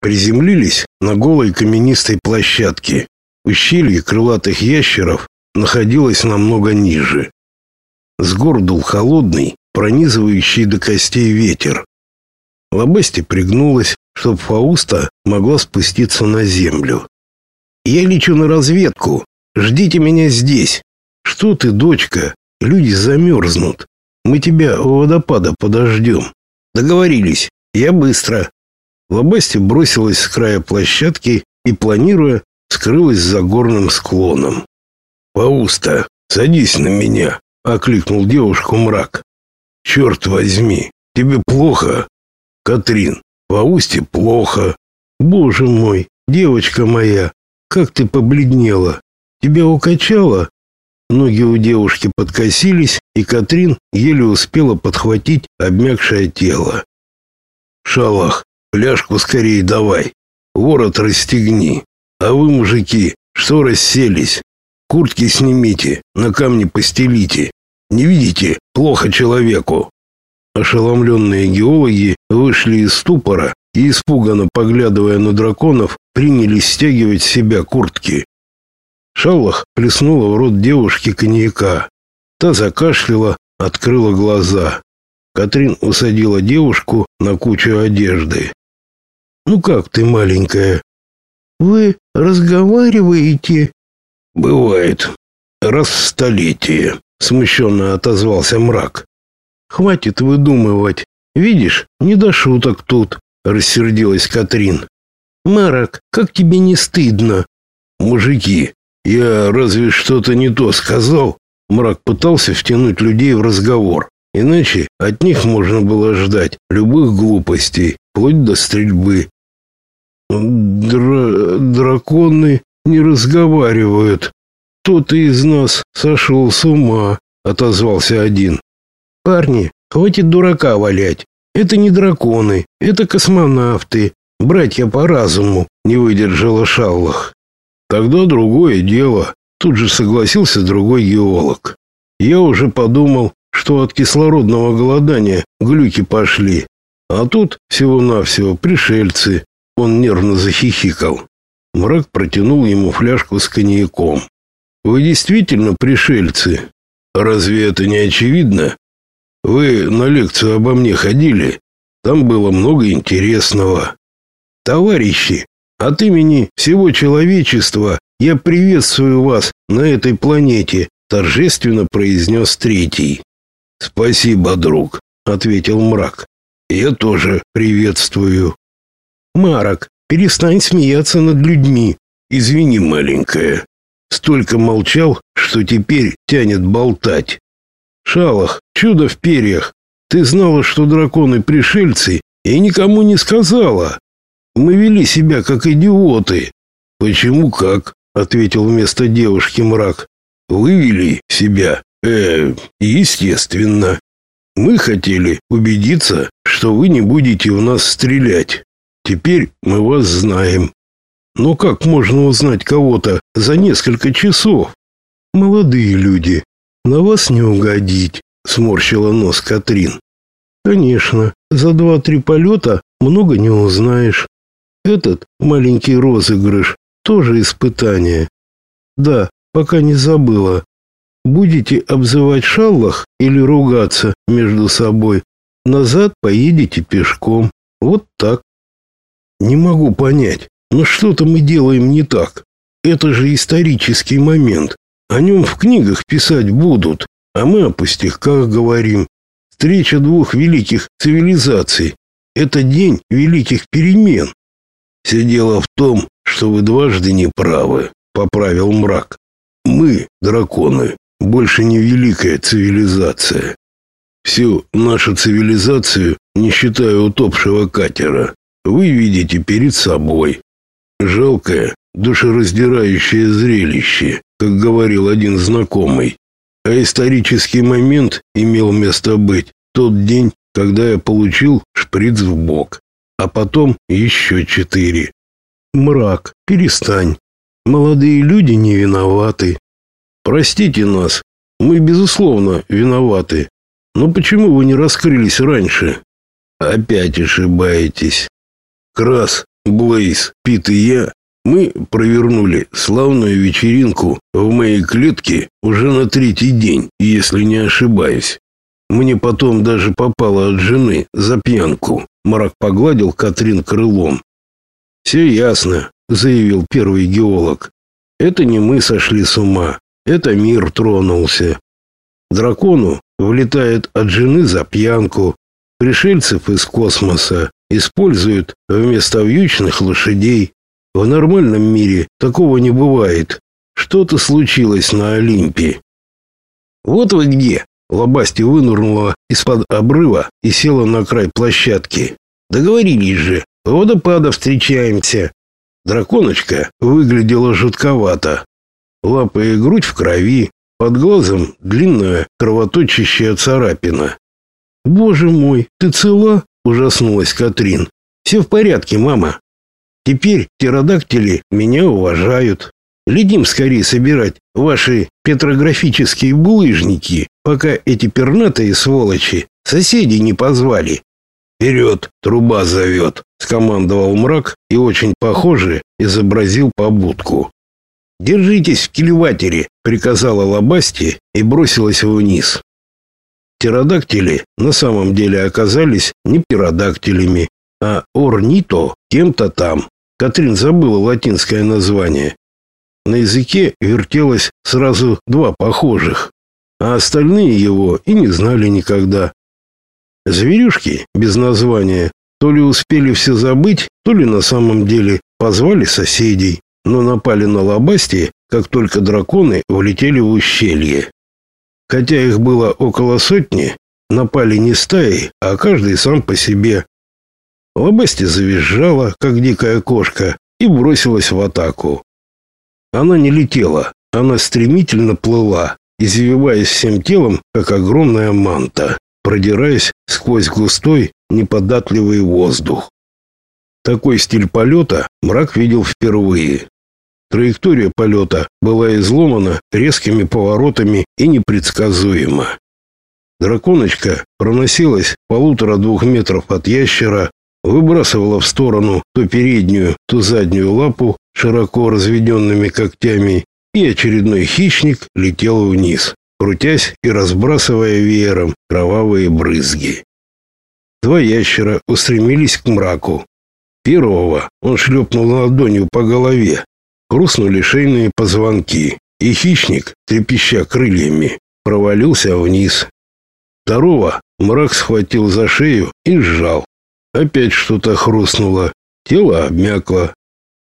Приземлились на голой каменистой площадке. Ущелье крылатых ящеров находилось намного ниже. С гор дул холодный, пронизывающий до костей ветер. Лобасти пригнулась, чтоб Фауста могла спуститься на землю. «Я лечу на разведку. Ждите меня здесь». «Что ты, дочка? Люди замерзнут. Мы тебя у водопада подождем». «Договорились. Я быстро». Лобасти бросилась с края площадки и, планируя, скрылась за горным склоном. «Фауста, садись на меня», — окликнул девушку мрак. «Черт возьми, тебе плохо?» «Катрин, Фаусте плохо». «Боже мой, девочка моя, как ты побледнела! Тебя укачало?» Ноги у девушки подкосились, и Катрин еле успела подхватить обмякшее тело. «Шалах, фляжку скорее давай, ворот расстегни. А вы, мужики, что расселись? Куртки снимите, на камни постелите. Не видите, плохо человеку». Ошеломленные геологи вышли из ступора и, испуганно поглядывая на драконов, принялись стягивать с себя куртки. Шаллах плеснула в рот девушки коньяка. Та закашляла, открыла глаза. Катрин усадила девушку на кучу одежды. «Ну как ты, маленькая?» «Вы разговариваете?» «Бывает. Раз в столетие», — смущенно отозвался мрак. «Хватит выдумывать. Видишь, не до шуток тут», — рассердилась Катрин. «Марак, как тебе не стыдно?» «Мужики, я разве что-то не то сказал?» Мрак пытался втянуть людей в разговор. Иначе от них можно было ждать любых глупостей, вплоть до стрельбы. «Драконы не разговаривают. Кто-то из нас сошел с ума», — отозвался один. «Парни, хватит дурака валять. Это не драконы, это космонавты, братья по разуму», — не выдержала Шаллах. «Тогда другое дело», — тут же согласился другой геолог. «Я уже подумал, что от кислородного голодания глюки пошли, а тут всего-навсего пришельцы». Он нервно захихикал. Мрак протянул ему фляжку с коньяком. «Вы действительно пришельцы? Разве это не очевидно? Вы на лекцию обо мне ходили? Там было много интересного». «Товарищи, от имени всего человечества я приветствую вас на этой планете», торжественно произнес третий. «Спасибо, друг», — ответил мрак. «Я тоже приветствую». «Марак, перестань смеяться над людьми. Извини, маленькая. Столько молчал, что теперь тянет болтать». «Шалах, чудо в перьях. Ты знала, что драконы пришельцы, и никому не сказала. Мы вели себя как идиоты». «Почему как?» — ответил вместо девушки мрак. «Вы вели себя, естественно. Мы хотели убедиться, что вы не будете в нас стрелять. Теперь мы вас знаем». «Но как можно узнать кого-то за несколько часов?» «Молодые люди, на вас не угодить», — сморщила нос Катрин. «Конечно, за 2-3 полета много не узнаешь. Этот маленький розыгрыш тоже испытание. Да, пока не забыла. Будете обзывать Шаллах или ругаться между собой, назад поедете пешком. Вот так». «Не могу понять, но что-то мы делаем не так. Это же исторический момент. О нем в книгах писать будут, а мы о пустяках говорим. Встреча двух великих цивилизаций. Это день великих перемен». «Все дело в том, что вы дважды не правы», — поправил мрак. «Мы, драконы, больше не великая цивилизация. Всю нашу цивилизацию, не считая утопшего катера, вы видите перед собой. Жалкое, душераздирающее зрелище, как говорил один знакомый. А исторический момент имел место быть тот день, когда я получил шприц в бок, а потом еще 4. «Мрак, перестань. Молодые люди не виноваты». «Простите нас, мы, безусловно, виноваты. Но почему вы не раскрылись раньше?» «Опять ошибаетесь. Крас Блейз, Пит и я, мы провернули славную вечеринку в моей клетке уже на 3-й день, если не ошибаюсь. Мне потом даже попало от жены за пьянку. Мрак погладил Катрин крылом. «Все ясно», — заявил первый геолог. «Это не мы сошли с ума, это мир тронулся. Дракону влетает от жены за пьянку, пришельцев из космоса используют вместо вьючных лошадей. В нормальном мире такого не бывает. Что-то случилось на Олимпе». «Вот вы где!» Лобасти вынырнула из-под обрыва и села на край площадки. «Договорились же, у водопада встречаемся». Драконочка выглядела жутковато. Лапы и грудь в крови, под глазом длинная кровоточащая царапина. «Боже мой, ты цела?» — ужаснулась Катрин. «Все в порядке, мама. Теперь птеродактили меня уважают. Летим скорее собирать ваши петрографические булыжники, пока эти пернатые сволочи соседей не позвали». «Вперед, труба зовет», — скомандовал Мрак и очень похоже изобразил побудку. «Держитесь в кильватере», — приказала Лобасти и бросилась вниз. Птеродактили на самом деле оказались не птеродактилями, а орнито кем-то там. Катрин забыла латинское название. На языке вертелось сразу 2 похожих, а остальные его и не знали никогда. Зверюшки без названия то ли успели все забыть, то ли на самом деле позвали соседей, но напали на Лобасти, как только драконы влетели в ущелье. Хотя их было около 100, напали не стаей, а каждый сам по себе. Лобасти завизжала, как дикая кошка, и бросилась в атаку. Она не летела, она стремительно плыла, извиваясь всем телом, как огромная манта, продираясь сквозь густой, неподатливый воздух. Такой стиль полета Мрак видел впервые. Траектория полета была изломана резкими поворотами и непредсказуема. Драконочка проносилась 1,5-2 метров от ящера, выбрасывала в сторону то переднюю, то заднюю лапу широко разведенными когтями, и очередной хищник летел вниз, крутясь и разбрасывая веером кровавые брызги. 2 ящера устремились к Мраку. Первого он шлепнул ладонью по голове. Хрустнули шейные позвонки, и хищник, трепеща крыльями, провалился вниз. Второго Мрак схватил за шею и сжал. Опять что-то хрустнуло, тело обмякло.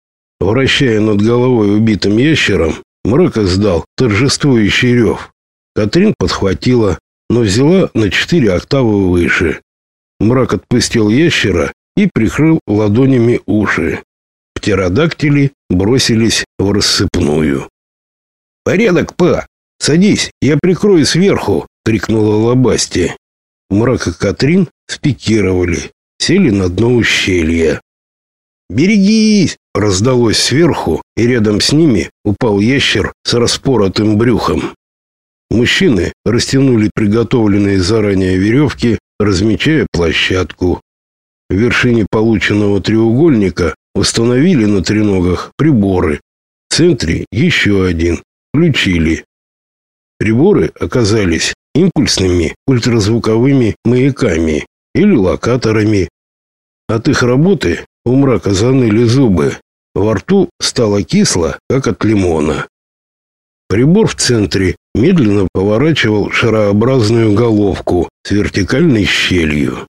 Вращая над головой убитым ящером, Мрак издал торжествующий рев. Катрин подхватила, но взяла на 4 октавы выше. Мрак отпустил ящера и прикрыл ладонями уши. Птеродактили бросились в рассыпную. «Порядок, па! Садись, я прикрою сверху!» — крикнула Лобасти. Мрак и Катрин спикировали, сели на дно ущелья. «Берегись!» — раздалось сверху, и рядом с ними упал ящер с распоротым брюхом. Мужчины растянули приготовленные заранее веревки, размечая площадку. В вершине полученного треугольника установили на треногах приборы. В центре еще один. Включили. Приборы оказались импульсными ультразвуковыми маяками или локаторами. От их работы у Мрака заныли зубы. Во рту стало кисло, как от лимона. Прибор в центре медленно поворачивал шарообразную головку с вертикальной щелью.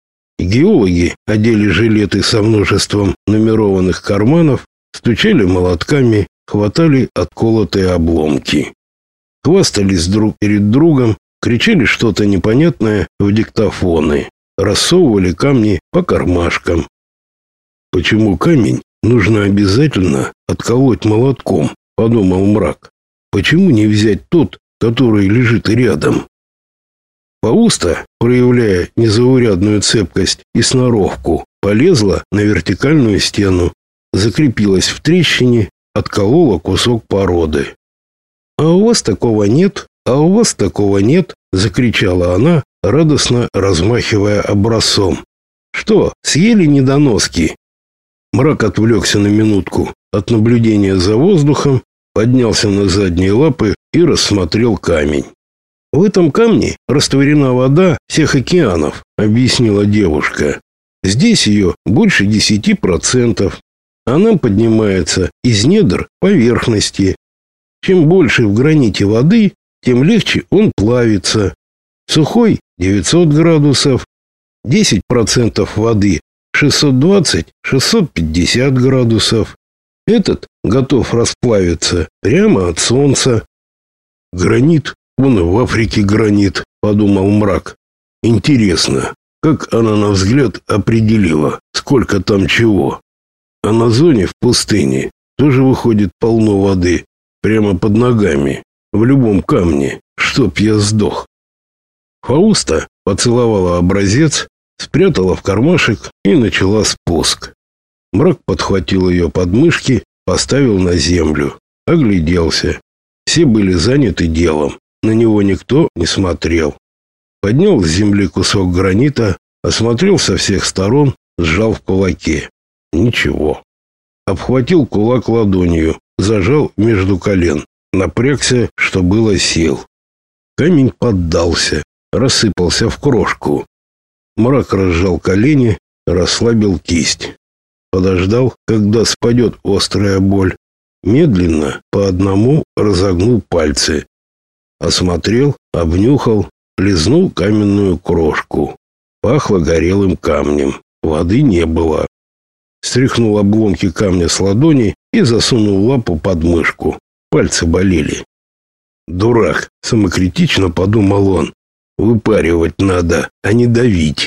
Геологи одели жилеты со множеством нумерованных карманов, стучали молотками, хватали отколотые обломки. Хвастались друг перед другом, кричали что-то непонятное в диктофоны, рассовывали камни по кармашкам. «Почему камень нужно обязательно отколоть молотком?» — подумал Мрак. «Почему не взять тот, который лежит рядом?» Пауста, проявляя незаурядную цепкость и сноровку, полезла на вертикальную стену, закрепилась в трещине, отколола кусок породы. «А у вас такого нет, а у вас такого нет!» — закричала она, радостно размахивая образцом. «Что, съели недоноски?» Мрак отвлекся на минутку от наблюдения за воздухом, поднялся на задние лапы и рассмотрел камень. «В этом камне растворена вода всех океанов», — объяснила девушка. «Здесь ее больше 10%. Она поднимается из недр поверхности. Чем больше в граните воды, тем легче он плавится. Сухой 900 градусов, 10% воды 620-650 градусов. Этот готов расплавиться прямо от солнца». «Гранит, он и в Африке гранит», — подумал Мрак. «Интересно, как она на взгляд определила, сколько там чего? А на зоне в пустыне тоже выходит полно воды, прямо под ногами, в любом камне, чтоб я сдох». Фауста поцеловала образец, спрятала в кармашек и начала спуск. Мрак подхватил ее подмышки, поставил на землю, огляделся. Все были заняты делом, на него никто не смотрел. Поднял с земли кусок гранита, осмотрел со всех сторон, сжал в кулаке. Ничего. Обхватил кулак ладонью, зажал между колен, напрягся, что было сил. Камень поддался, рассыпался в крошку. Мрак разжал колени, расслабил кисть. Подождал, когда спадет острая боль. Медленно, по одному, разогнул пальцы. Осмотрел, обнюхал, лизнул каменную крошку. Пахло горелым камнем. Воды не было. Стряхнул обломки камня с ладони и засунул лапу под мышку. Пальцы болели. «Дурак!» — самокритично подумал он. «Выпаривать надо, а не давить».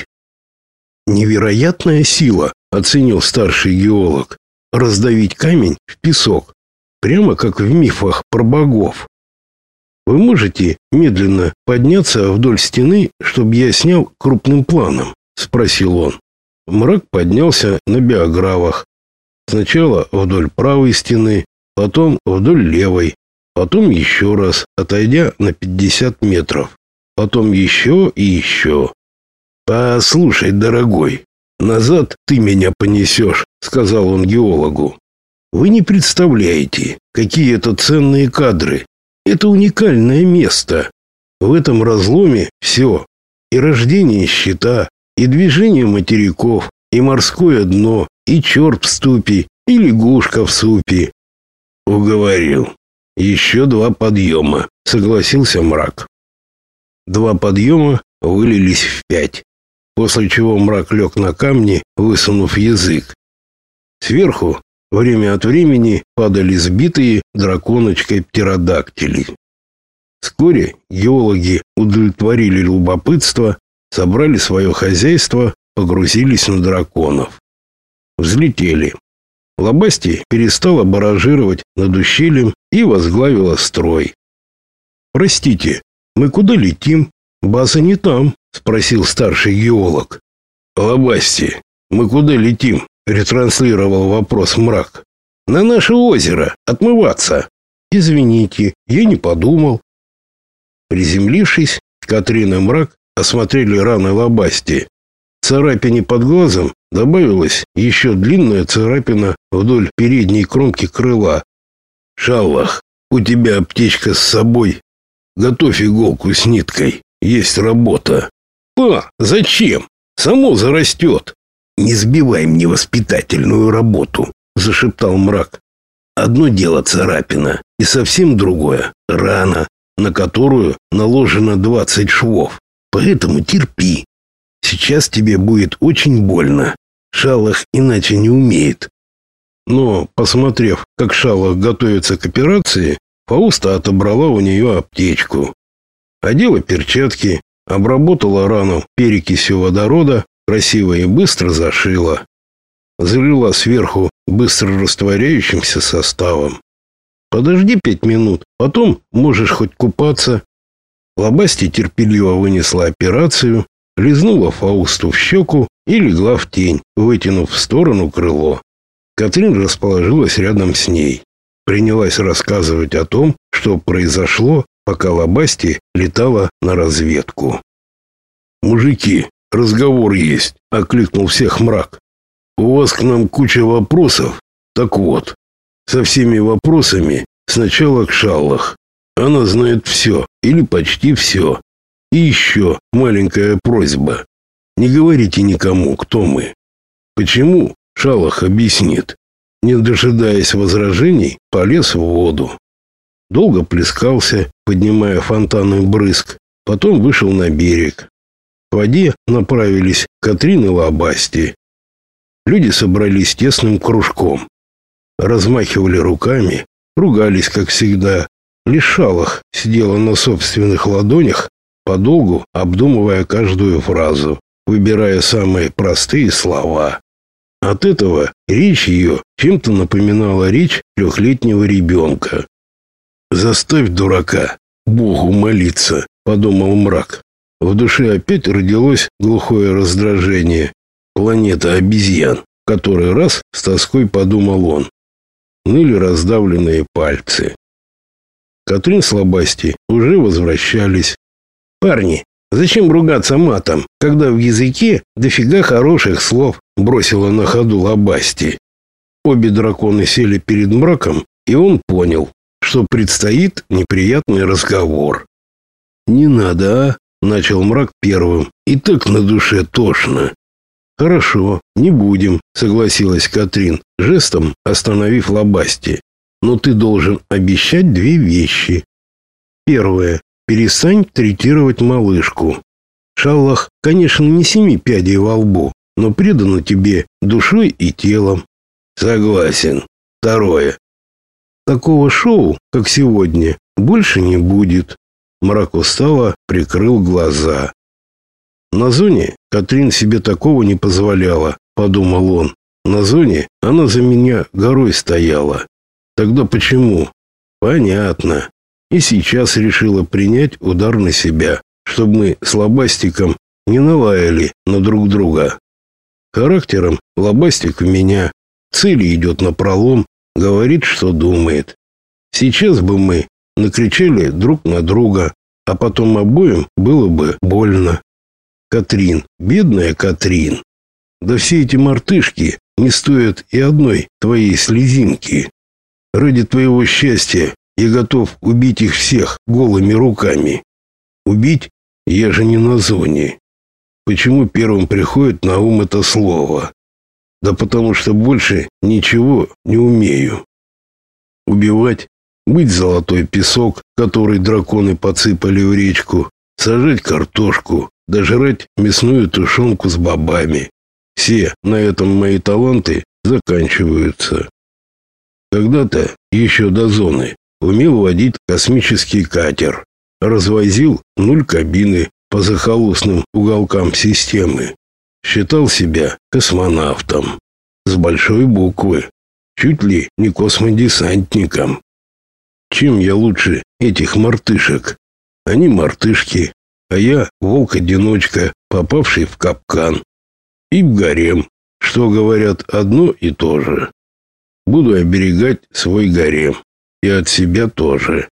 «Невероятная сила», — оценил старший геолог. «Раздавить камень в песок, прямо как в мифах про богов. Вы можете медленно подняться вдоль стены, чтобы я снял крупным планом?» — спросил он. Мрак поднялся на биографах. Сначала вдоль правой стены, потом вдоль левой, потом еще раз, отойдя на 50 метров, потом еще и еще. «Послушай, дорогой, назад ты меня понесешь», — сказал он геологу. «Вы не представляете, какие это ценные кадры. Это уникальное место. В этом разломе все. И рождение щита, и движение материков, и морское дно, и черт в ступе, и лягушка в супе». «Уговорил. Еще 2 подъема», — согласился Мрак. 2 подъема вылились в 5, после чего Мрак лег на камни, высунув язык. Сверху время от времени падали сбитые драконочкой птеродактили. Вскоре геологи удовлетворили любопытство, собрали свое хозяйство, погрузились на драконов. Взлетели. Лобасти перестала баражировать над ущельем и возглавила строй. «Простите, мы куда летим? База не там», — спросил старший геолог. «Лобасти, мы куда летим?» — ретранслировал вопрос Мрак. «На наше озеро отмываться». «Извините, я не подумал». Приземлившись, Катрин и Мрак осмотрели раны Лобасти. Царапине под глазом добавилась еще длинная царапина вдоль передней кромки крыла. «Шаллах, у тебя аптечка с собой? Готовь иголку с ниткой, есть работа». Зачем? Само зарастет». «Не сбивай мне воспитательную работу», — зашептал Мрак. «Одно дело царапина, и совсем другое — рана, на которую наложено 20 швов. Поэтому терпи. Сейчас тебе будет очень больно. Шаллах иначе не умеет». Но, посмотрев, как Шаллах готовится к операции, Фауста отобрала у нее аптечку. Одела перчатки, обработала рану перекисью водорода, красиво и быстро зашила. Залила сверху быстро растворяющимся составом. «Подожди 5 минут, потом можешь хоть купаться». Лобасти терпеливо вынесла операцию, лизнула Фаусту в щеку и легла в тень, вытянув в сторону крыло. Катрин расположилась рядом с ней. Принялась рассказывать о том, что произошло, пока Лобасти летала на разведку. «Мужики, разговор есть», — окликнул всех Мрак. У вас к нам куча вопросов. Так вот, со всеми вопросами сначала к Шаллах. Она знает все, или почти все. И еще маленькая просьба. Не говорите никому, кто мы. Почему? Шаллах объяснит. Не дожидаясь возражений, полез в воду. Долго плескался, поднимая фонтаны брызг. Потом вышел на берег. К воде направились Катрин и Лобасти. Люди собрались тесным кружком. Размахивали руками, ругались, как всегда. Лишь Шаллах сидела на собственных ладонях, подолгу обдумывая каждую фразу, выбирая самые простые слова. От этого речь ее чем-то напоминала речь 3-летнего ребенка. «Заставь дурака Богу молиться», — подумал мрак. В душе опять родилось глухое раздражение. Планета обезьян, который раз с тоской подумал он. Ныли раздавленные пальцы. Катрин с Лобасти уже возвращались. «Парни, зачем ругаться матом, когда в языке дофига хороших слов?» Бросила на ходу Лобасти. Обе драконы сели перед мраком, и он понял, что предстоит неприятный разговор. «Не надо, а?» — начал мрак первым. «И так на душе тошно». «Хорошо, не будем», — согласилась Катрин, жестом остановив Лобасти. «Но ты должен обещать 2 вещи. Первое. Перестань третировать малышку. Шаллах, конечно, не 7 пядей во лбу, но предана тебе душой и телом». «Согласен. Второе. Такого шоу, как сегодня, больше не будет». Мрак устало прикрыл глаза. «На зоне Катрин себе такого не позволяла», — подумал он. «На зоне она за меня горой стояла. Тогда почему?» «Понятно. И сейчас решила принять удар на себя, чтобы мы с Лобастиком не налаяли на друг друга. Характером Лобастик в меня, цели идет напролом, говорит, что думает. Сейчас бы мы накричали друг на друга, а потом обоим было бы больно. Катрин, бедная Катрин. Да все эти мартышки не стоят и одной твоей слезинки. Ради твоего счастья я готов убить их всех голыми руками. Убить? Я же не на зоне. Почему первым приходит на ум это слово? Да потому что больше ничего не умею. Убивать, быть золотой песок, который драконы подсыпали в речку, сажать картошку, дожрать мясную тушенку с бобами. Все на этом мои таланты заканчиваются. Когда-то, еще до зоны, умел водить космический катер, развозил 0 кабины по захолустным уголкам системы. Считал себя космонавтом. С большой буквы. Чуть ли не космодесантником. Чем я лучше этих мартышек? Они мартышки, а я волк-одиночка, попавший в капкан. И в гарем, что говорят одно и то же. Буду оберегать свой гарем. И от себя тоже.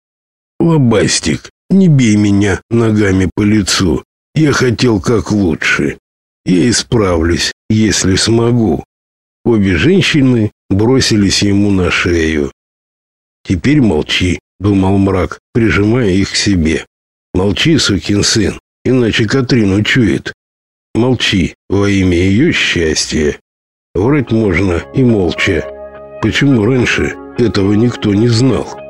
Лобастик, не бей меня ногами по лицу. Я хотел как лучше. Я исправлюсь, если смогу. Обе женщины бросились ему на шею. Теперь молчи, думал мрак, прижимая их к себе. Молчи, сукин сын, иначе Катрин учует. Молчи во имя ее счастья. Врать можно и молча. Почему раньше этого никто не знал?